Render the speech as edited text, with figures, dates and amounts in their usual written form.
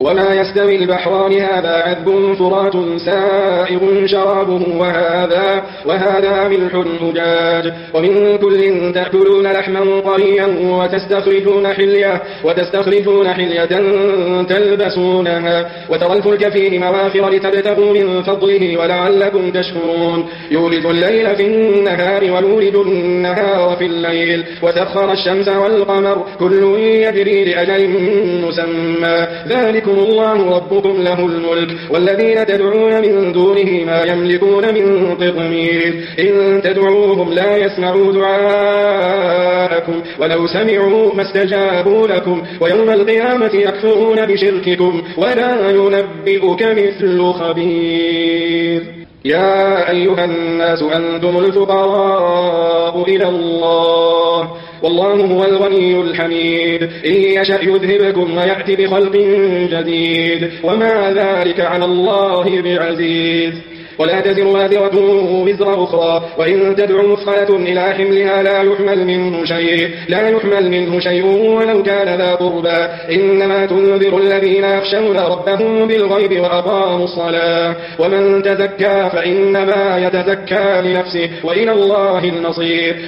وما يستوي البحران هذا عذب فرات سائغ شرابه وهذا ملح أجاج ومن كل تأكلون لحما طريا وتستخرجون حلية تلبسونها وترى الفلك فيه مواخر لتبتغوا من فضله ولعلكم تشكرون يولج الليل في النهار ويولج النهار في الليل وسخر الشمس والقمر كل يجري لأجل مسمى ذلكم الله ربكم له الملك والذين تدعون من دونه ما يملكون من قطمير إن تدعوهم لا يسمعوا دعاءكم ولو سمعوا ما استجابوا لكم ويوم القيامة يكفرون بشرككم ولا ينبئك مثل خبير يا أيها الناس أنتم الفقراء إلى الله والله هو الغني الحميد إن يشأ يذهبكم ويأتي بخلق جديد وما ذلك على الله بعزيز ولا تزر وازرة وزر أخرى وإن تدع مثقلة إلى حملها لا يحمل منه شيء ولو كان ذا قربى إنما تنذر الذين يخشون ربهم بالغيب وأقاموا الصلاة ومن تزكى فإنما يتزكى لنفسه وإلى الله المصير